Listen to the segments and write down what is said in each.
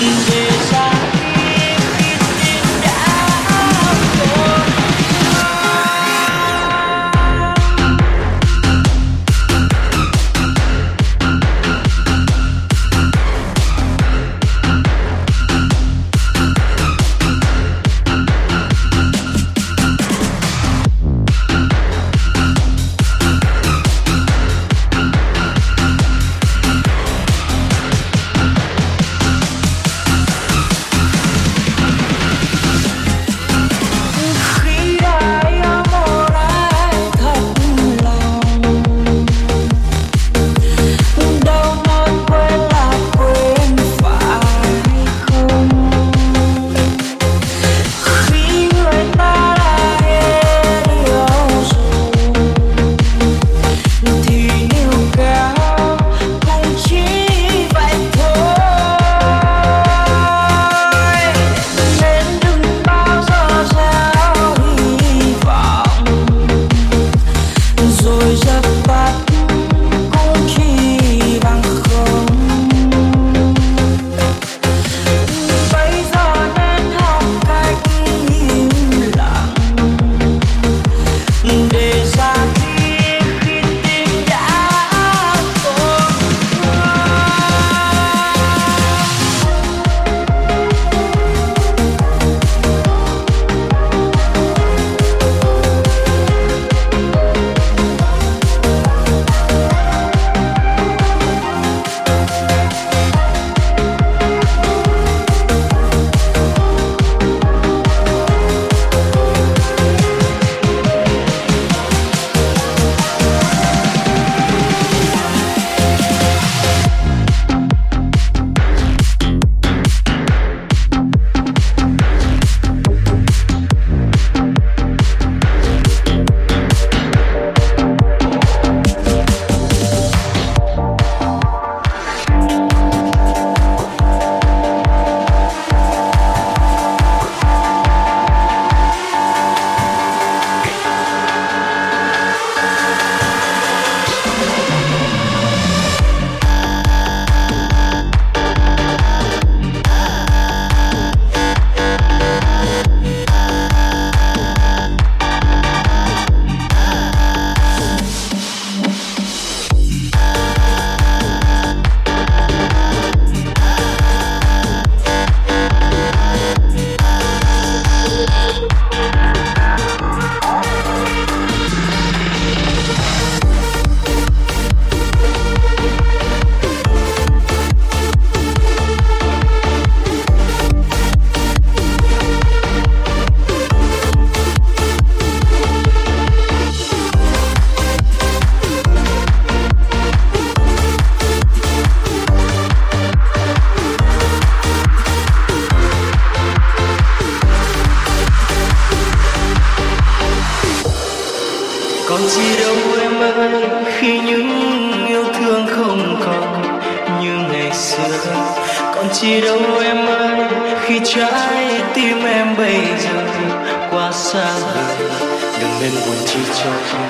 khi những yêu thương không còn như ngày xưa. Còn chi đâu em ơi, khi trái tim em bây giờ quá xa vời. Đừng nên buồn chi cho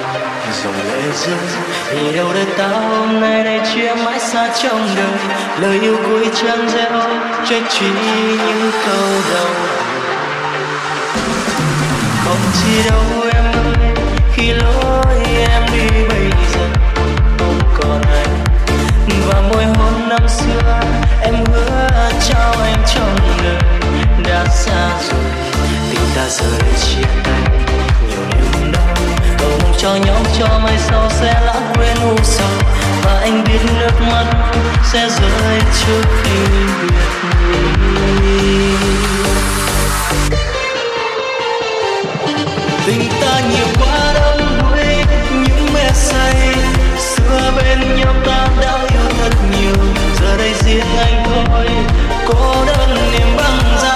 dòng lệ rơi, vì đâu đây ta hôm nay đây chia mãi xa trong đời. Lời yêu cuối chân reo cho chỉ những câu đầu. Còn chi đâu em ơi, khi lối em đi bây giờ không còn anh, và môi hôn năm xưa em hứa trao anh trong đời đã xa rồi. Tình ta giờ đây chia tay nhiều niềm đau, cầu mong cho nhau cho mai sau sẽ lãng quên u sầu, và anh biết nước mắt sẽ rơi trước khi biệt ly. Tình ta nhiều quá đông đuối những mê say, xưa bên nhau ta đã yêu thật nhiều, giờ đây riêng anh thôi cô đơn niềm băng giá.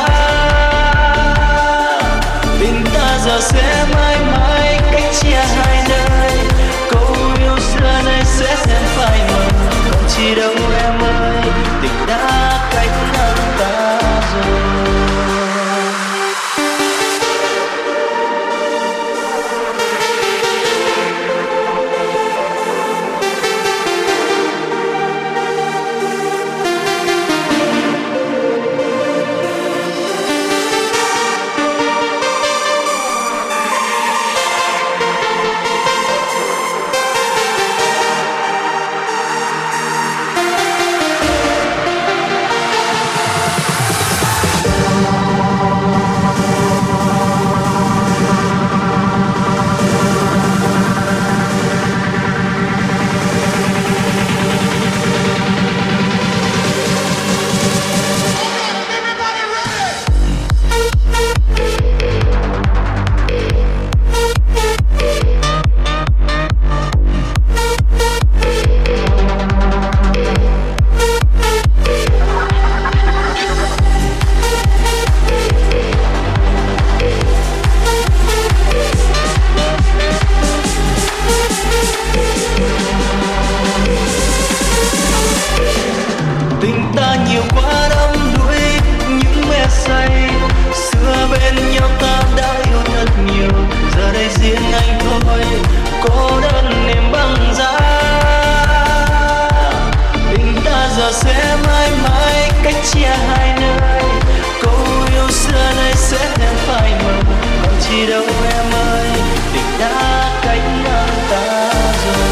Tình ta giờ sẽ mãi mãi cách chia hai nơi, câu yêu xưa nay sẽ thêm phai mờ. Còn chi đâu em ơi, tình đã cách ngăn ta. tình ta nhiều quá đắm đuối những mê say. Xưa bên nhau ta đã yêu thật nhiều, giờ đây riêng anh thôi cô đơn niềm băng giá. Tình ta giờ sẽ mãi mãi cách chia hai nơi, câu yêu xưa nay sẽ thêm phai mờ. Còn chi đâu em ơi, tình đã cách ngang ta rồi.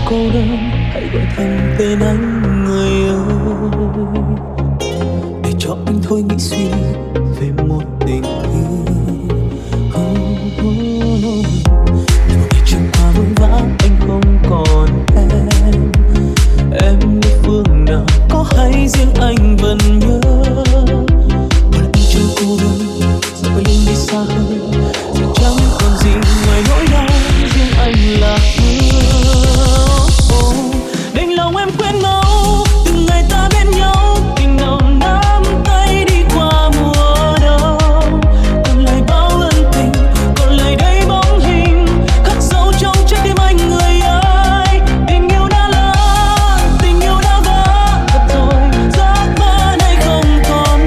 cô đơn hãy gọi thầm tên anh người ơi, để cho anh thôi nghĩ suy về một tình yêu. Nhiều ngày trôi qua vội vã anh không còn em đi phương nào có hay riêng anh vẫn nhớ. Còn anh chưa cô đơn rồi lưng đi xa hơn, giờ chẳng còn gì ngoài nỗi đau riêng anh là mưa. Đành lòng em quên mau từng ngày ta bên nhau, tình đầu nắm tay đi qua mùa đông. Còn lại bao ân tình, còn lại đây bóng hình khắc sâu trong trái tim anh người ơi. Tình yêu đã lỡ, tình yêu đã vỡ thật rồi, giấc mơ này không còn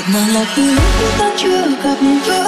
ngàn là khi lúc ta chưa gặp gỡ.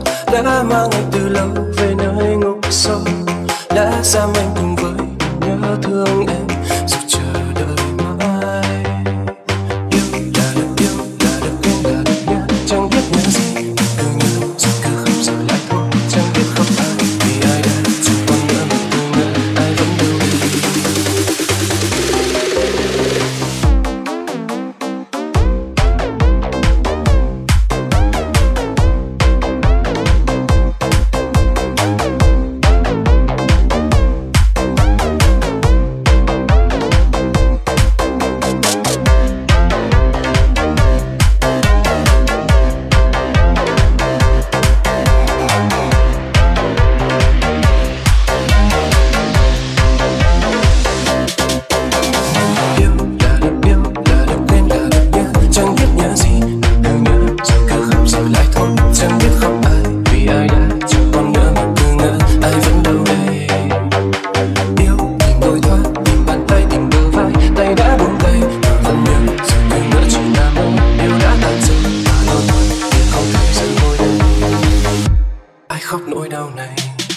đã mang anh từ lâu về nơi ngục sâu, đã giam anh cùng với nhớ nhớ thương em dù chờ đợi mãi. Yêu là được yêu, là được quên, là được nhớ, chẳng biết nhớ gì cứ nhớ rồi cứ khóc rồi lại thôi, chẳng biết khóc ai vì ai đã chẳng còn nhớ một từ ngữ ai vẫn đâu. Khóc nỗi đau này.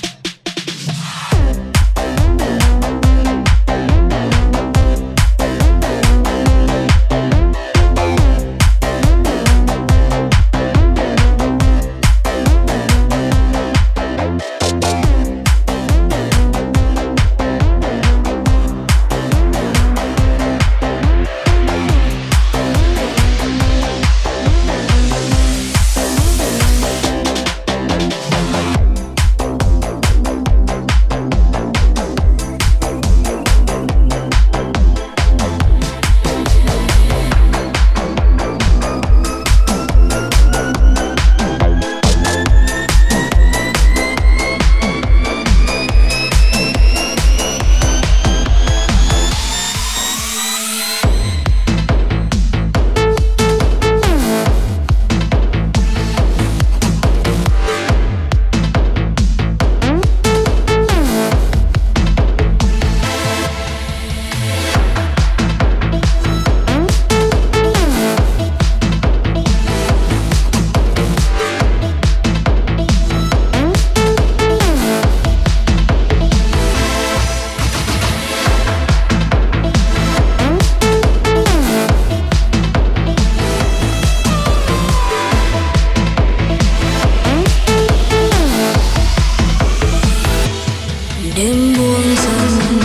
Đêm buông dần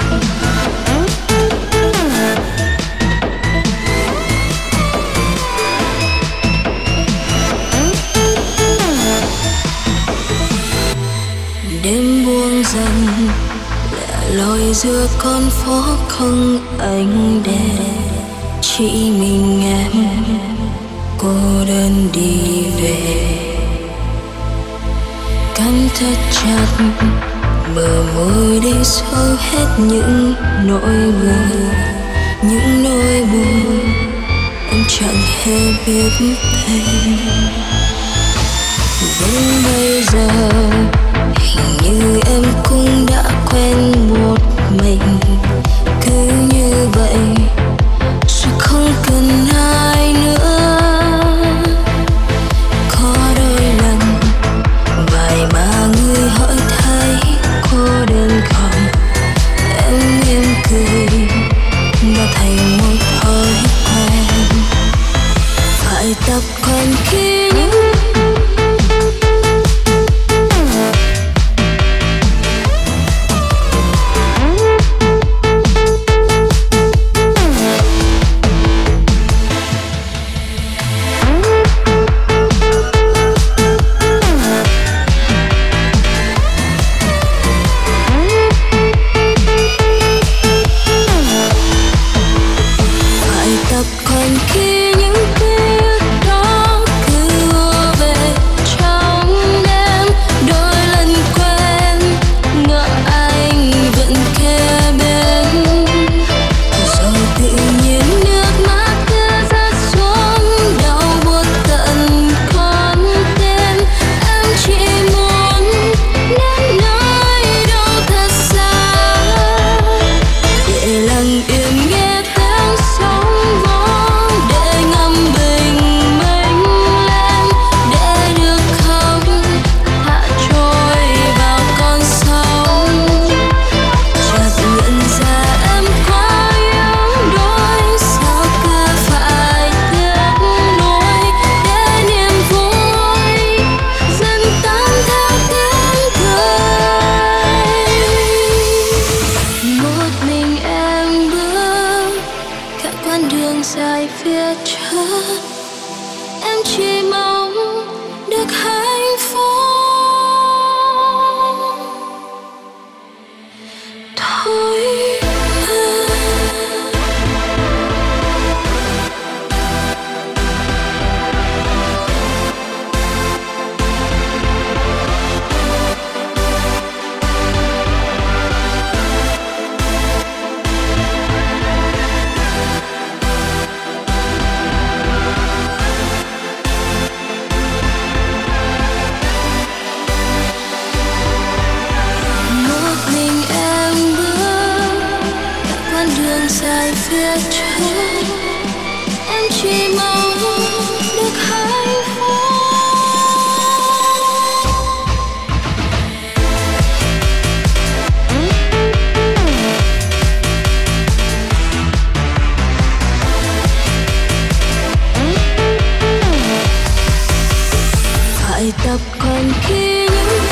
đêm buông dần lẻ loi giữa con phố không ánh đèn, chỉ mình em cô đơn đi về. Cắn thật chặt bờ môi để xóa hết những nỗi buồn, những nỗi buồn em chẳng hề biết thêm. Đến bây giờ hình như em cũng đã quen một mình, cứ như vậy rồi không cần ai nữa. Có đôi lần vài ba người hỏi thấy cô đơn không, em mỉm cười đã thành một thói quen, phải tập quen khi những con đường dài phía trước, em chỉ mong được hạnh phúc thôi. Dài phía trước, em chỉ mong được hạnh phúc. Phải tập còn kiên nhẫn,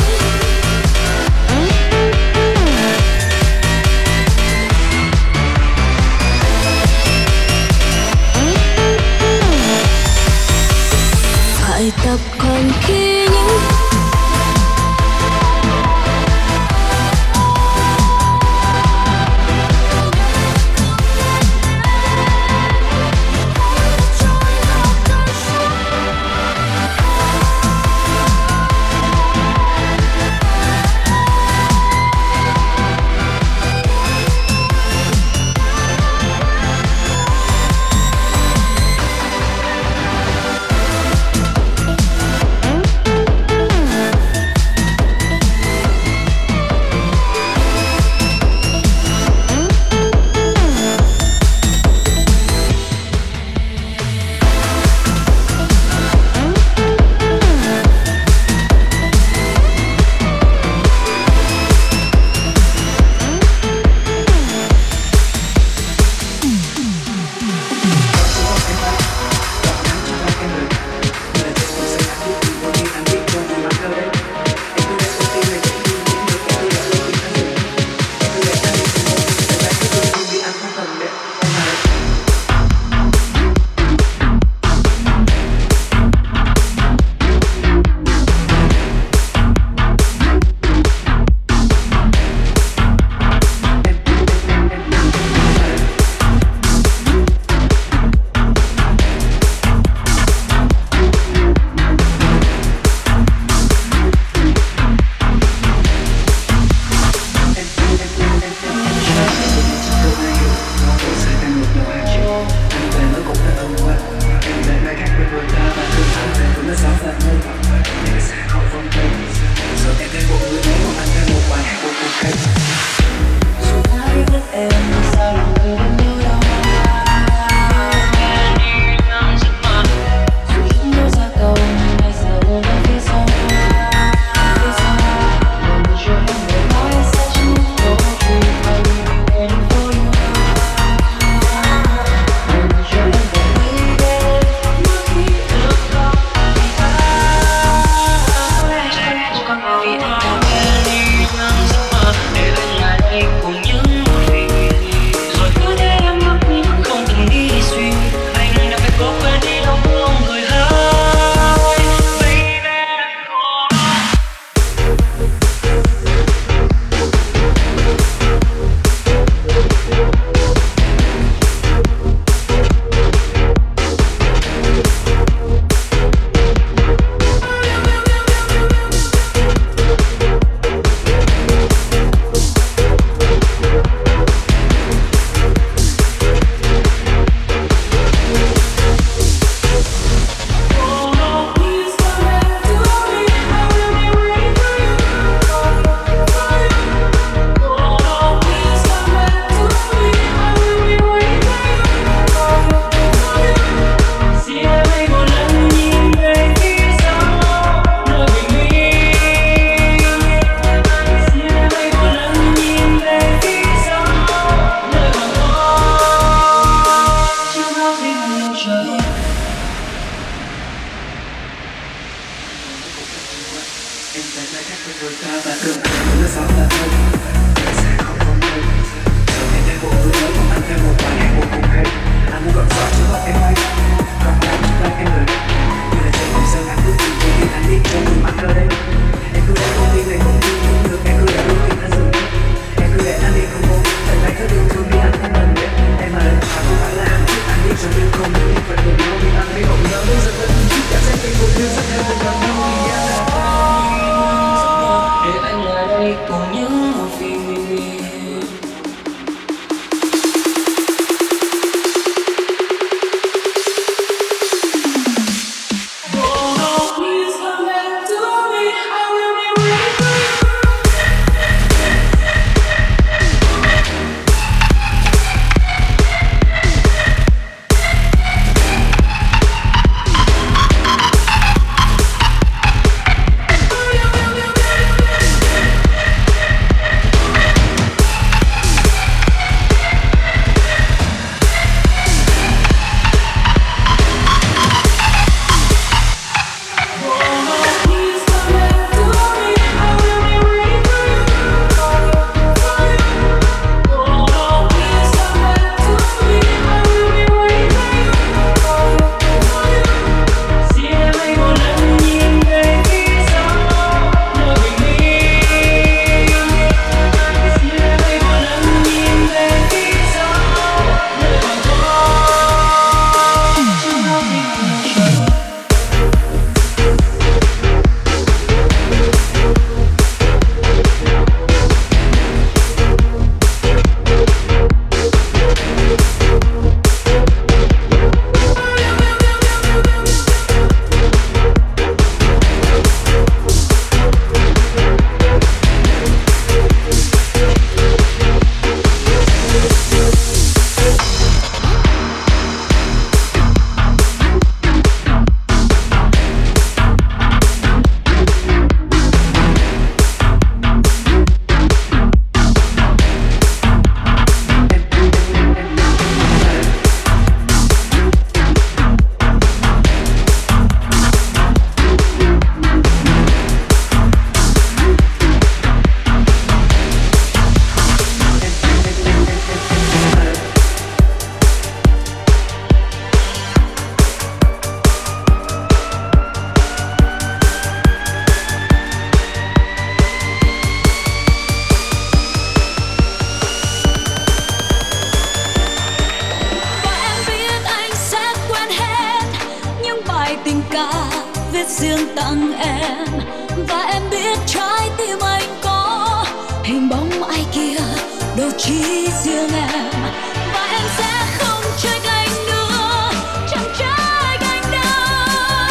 riêng tặng em. Và em biết trái tim anh có hình bóng ai kia, đâu chỉ riêng em. Và em sẽ không trách anh nữa, chẳng trách anh đâu.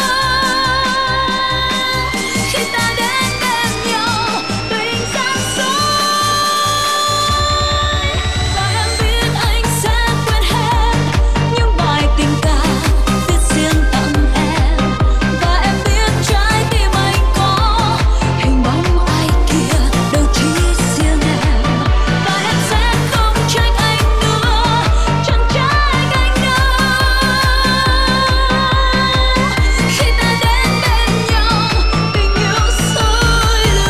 Khi ta đến bên nhau, tình xa xôi. Và em biết anh sẽ quên hết những bài tình ca viết riêng tặng em. Và em biết trái tim anh có hình bóng ai kia, đâu chỉ riêng em. Và em sẽ không trách anh nữa, chẳng trách anh đâu. Khi ta đến bên nhau, tình yêu sôi lửa.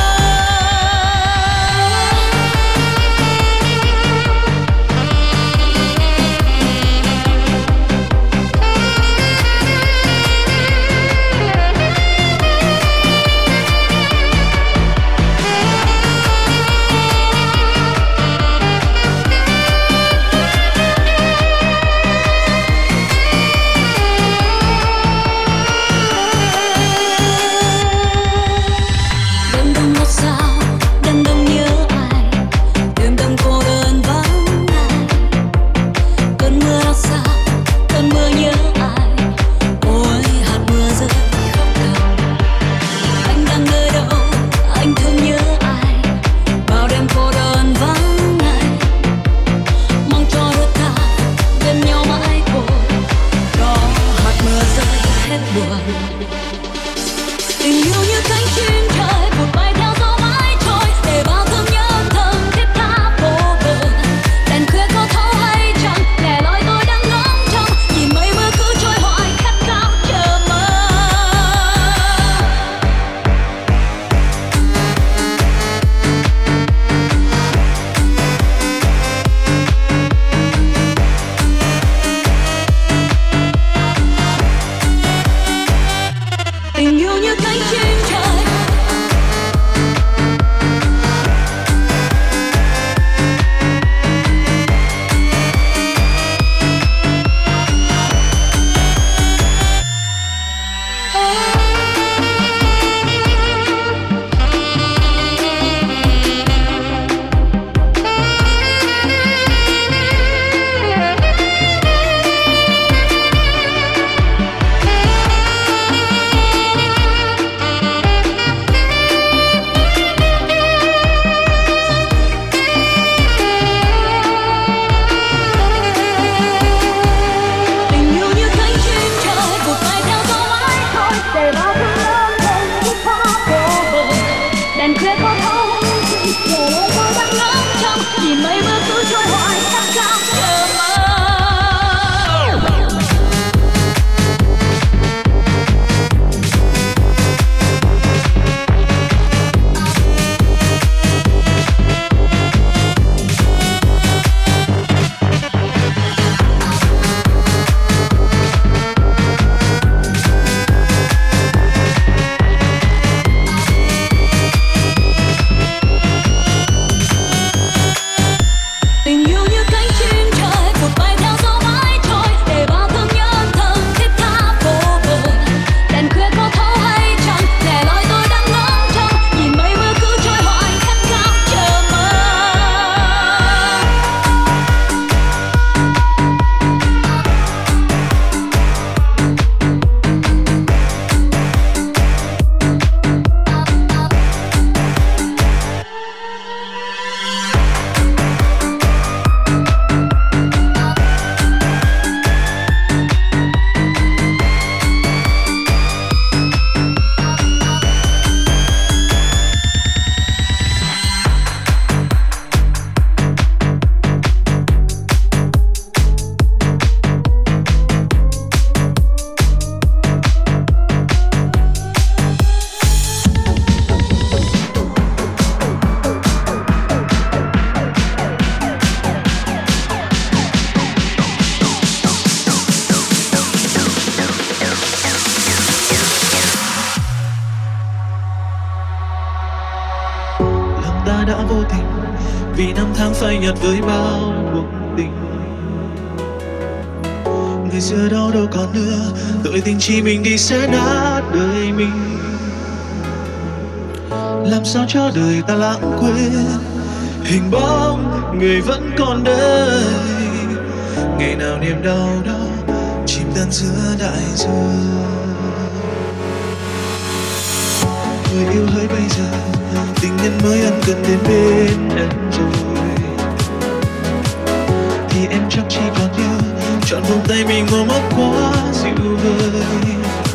Đêm đông ngọt sao, đêm đông nhớ ai, đêm đông cô đơn vắng ai. Cơn mưa đau sao, cơn mưa nhớ ai, ôi hạt mưa rơi khóc thầm. Anh đang nơi đâu, anh thương nhớ ai, bao đêm cô đơn vắng ai. Mong cho đôi ta bên nhau mãi thôi, đó hạt mưa rơi hết buồn. Tình yêu như cánh chim trời vụt bay theo gió mãi trôi, để bao thương nhớ thầm thiết tha vô bờ. Đèn khuya có thấu hay chẳng, lẻ loi tôi đang ngóng trông, nhìn mây mưa cứ trôi hoài khát khao chờ mơ. Tình yêu như cánh chim trời. Tình yêu như cánh chim trời vụt bay theo gió mãi thôi, để bao thương nhớ thầm thiết tha vô bờ. Đèn khuya có thấu hay chẳng, lẻ loi tôi đang ngóng trông, nhìn mây mưa cứ trôi hoài khát khao chờ mơ. Tình yêu như cánh chim trời vụt bay theo gió mãi trôi, để bao thương nhớ thầm thiết tha vô bờ. Đèn khuya có thấu hay chẳng, lẻ loi tôi đang ngóng trông, nhìn mây mưa cứ trôi hoài khát khao chờ mơ. ta đã vô tình vì năm tháng phai nhạt với bao cuộc tình. Người ngày xưa đâu đâu còn nữa, tội tình chỉ mình thì sẽ nát đời mình. Làm sao cho đời ta lãng quên hình bóng người vẫn còn đây, ngày nào niềm đau đó chìm tan giữa đại dương. Người yêu hỡi bây giờ, tình nhân mới ân cần đến bên em rồi, thì em chắc chỉ còn nhớ trọn vòng tay mình ôm ấp quá dịu vời.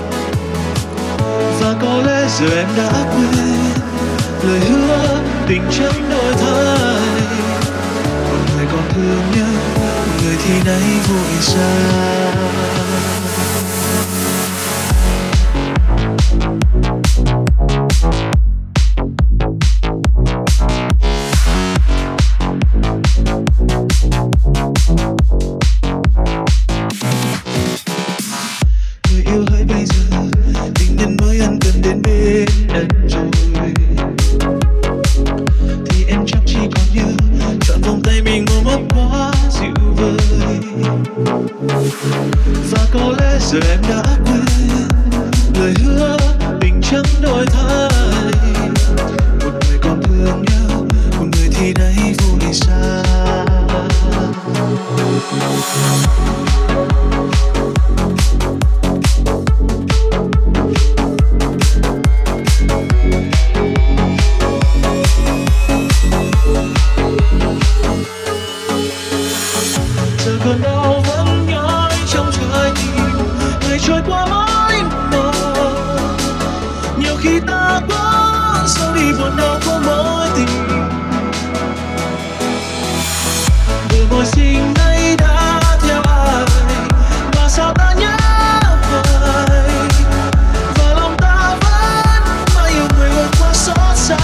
Và có lẽ giờ em đã quên lời hứa tình chẳng đổi thay. Một người còn thương nhớ, một người thì nay vội xa. Người yêu hỡi bây giờ, tình nhân mới ân cần đến bên em rồi, thì em chắc chỉ còn nhớ trọn vòng tay mình ôm ấp quá dịu vời. Và có lẽ giờ em đã quên lời hứa tình chẳng đổi thay. Một người còn thương nhớ, một người thì nay vội xa. Giờ cơn đau vẫn nhói trong trái tim, ngày trôi qua mãi mơ. Nhiều khi ta quá sâu đi buồn đau của mối tình. Vừa môi xinh nay đã theo ai, mà sao ta nhớ hoài. Và lòng ta vẫn mãi yêu người vượt qua xót xa.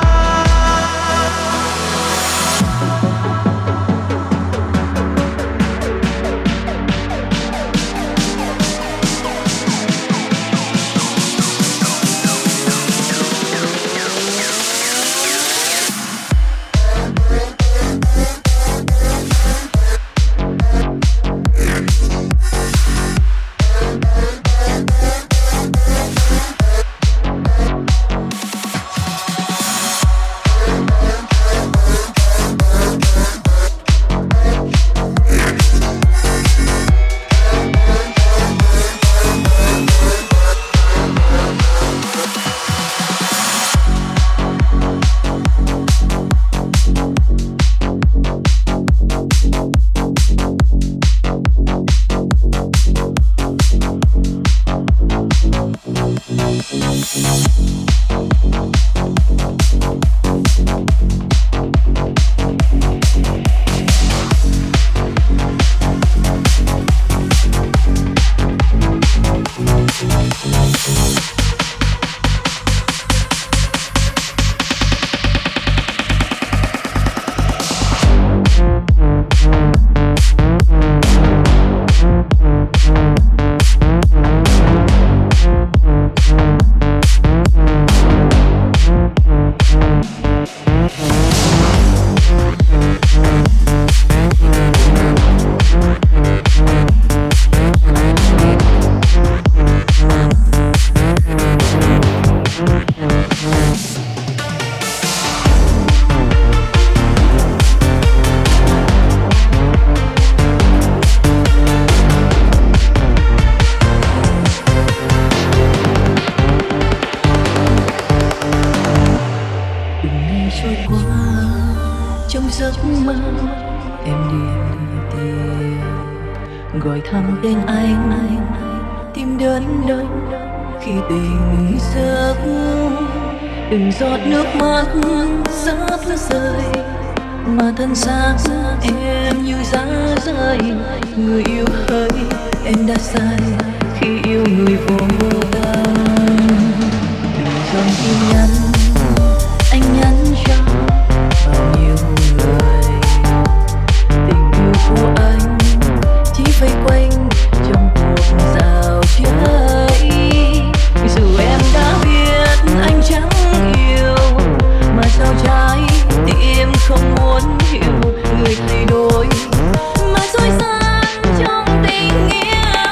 Gọi thầm tên anh tim đớn đau khi tình giấc. Từng giọt nước mắt sắp rơi mà thân xác em như giá rời. Người yêu hỡi, em đã sai khi yêu người vô tâm. Từng dòng tin nhắn anh nhắn cho bao nhiêu người, tình yêu của anh chỉ vây quanh trong cuộc dạo chơi. Dù em đã biết anh chẳng yêu, mà sao trái tim không muốn hiểu. Người thay đổi mà dối gian trong tình nghĩa.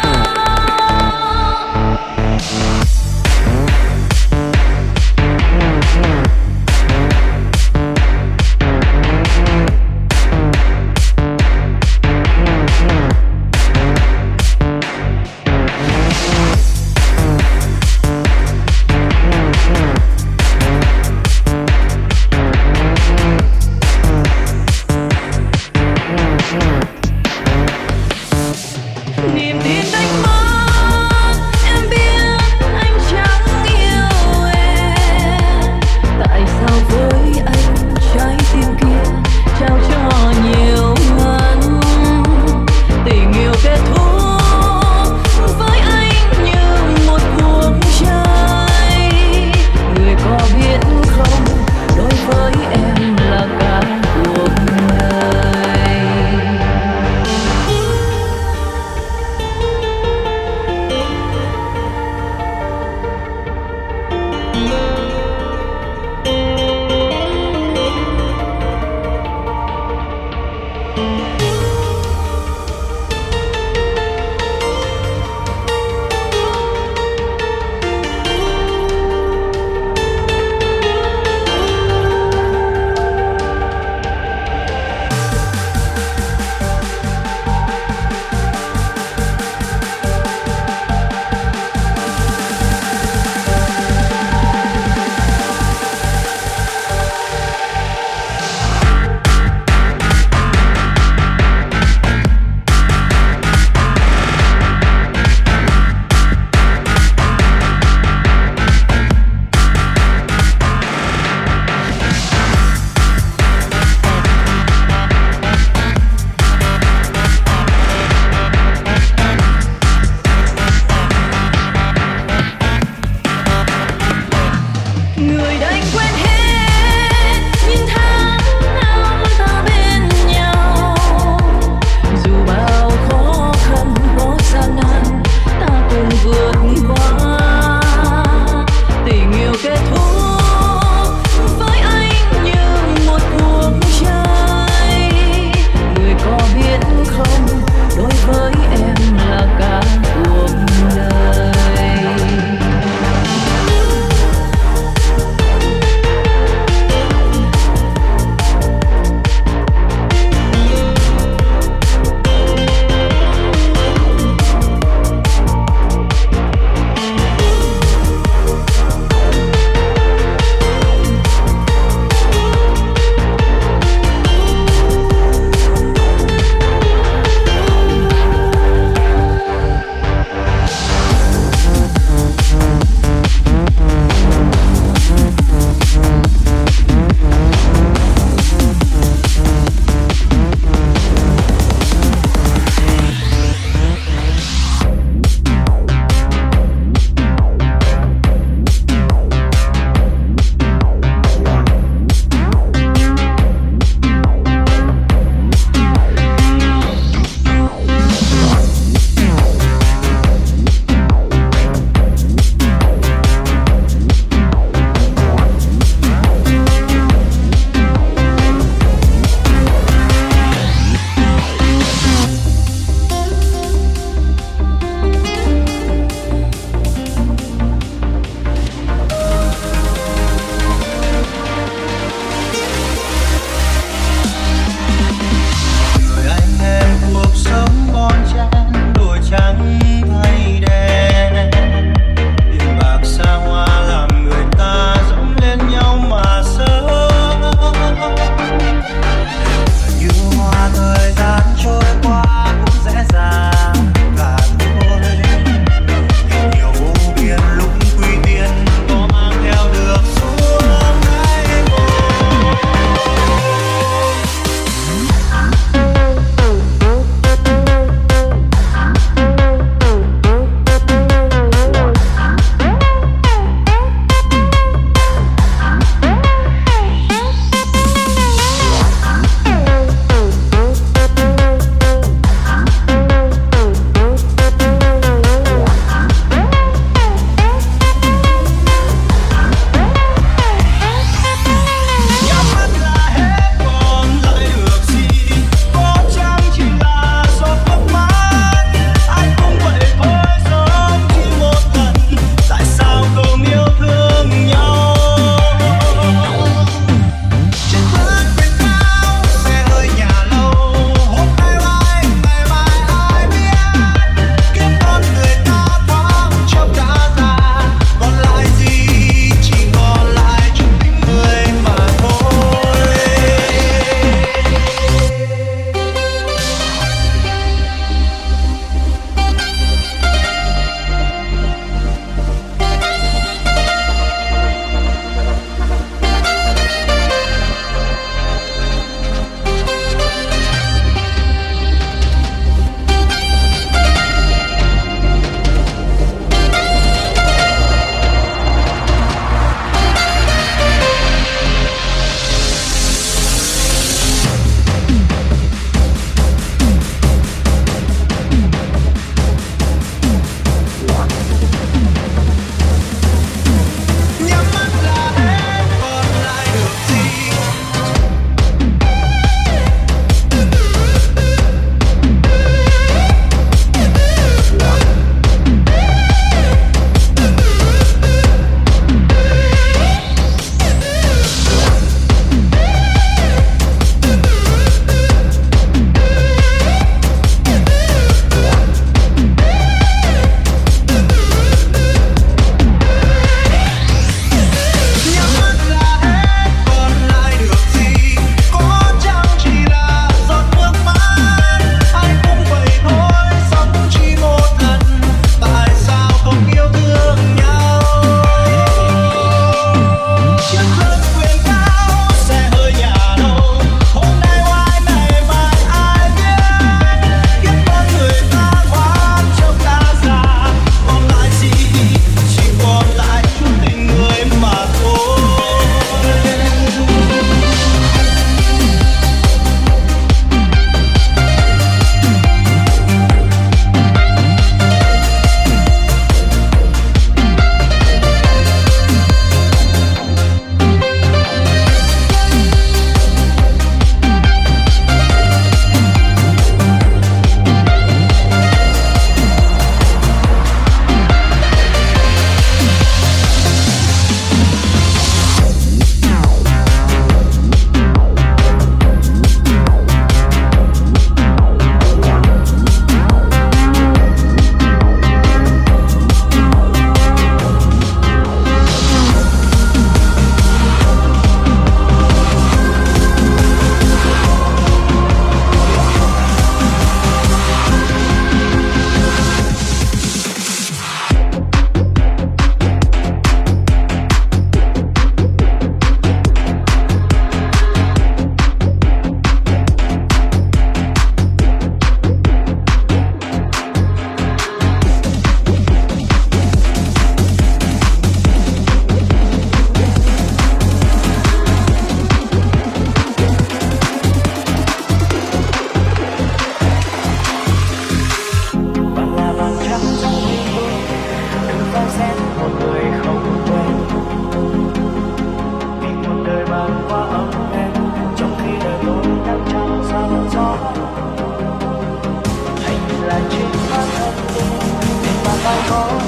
có